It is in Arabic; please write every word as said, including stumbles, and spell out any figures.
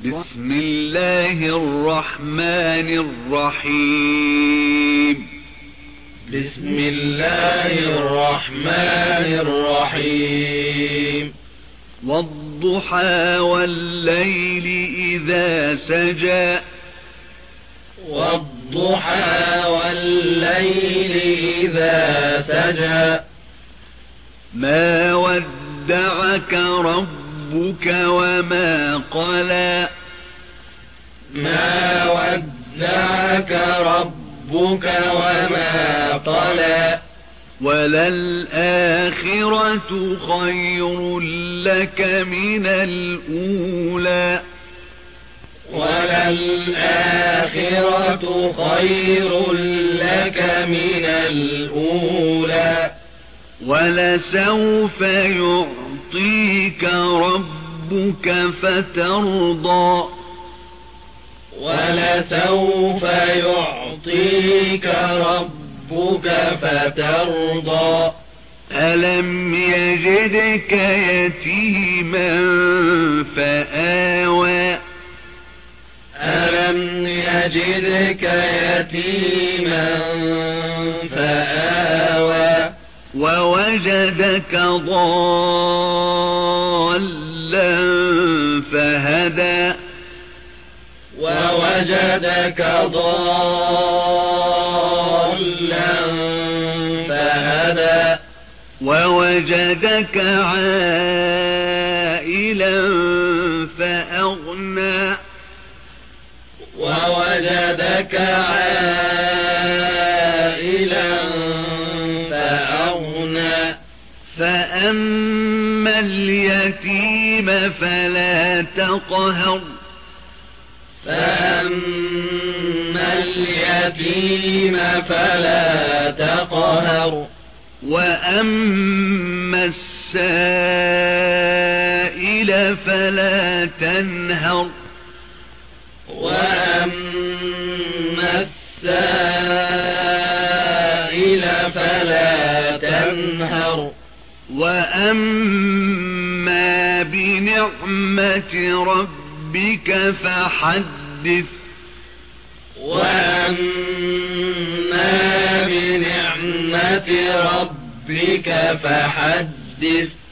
بسم الله الرحمن الرحيم بسم الله الرحمن الرحيم والضحى والليل إذا سجى والضحى والليل إذا سجى ما ودعك ربك وما قلى ما ودعك ربك وما قلى وللآخرة خير لك من الأولى وللآخرة خير لك من الأولى ولسوف يعطيك ربك فترضى ولسوف يعطيك ربك فترضى ألم يجدك يتيما فآوى ألم يجدك يتيما فآوى ووجدك ضالا فهدى ووجدك ضالا فهدى ووجدك عائلا فأغنى ووجدك عائلا فأغنى فأما اليتيم فلا تقهر فأما اليتيم فلا تقهر وأما السائل فلا تنهر وأما السائل فلا تنهر وأما بنعمة ربك فحدث وأما بنعمة ربك فحدث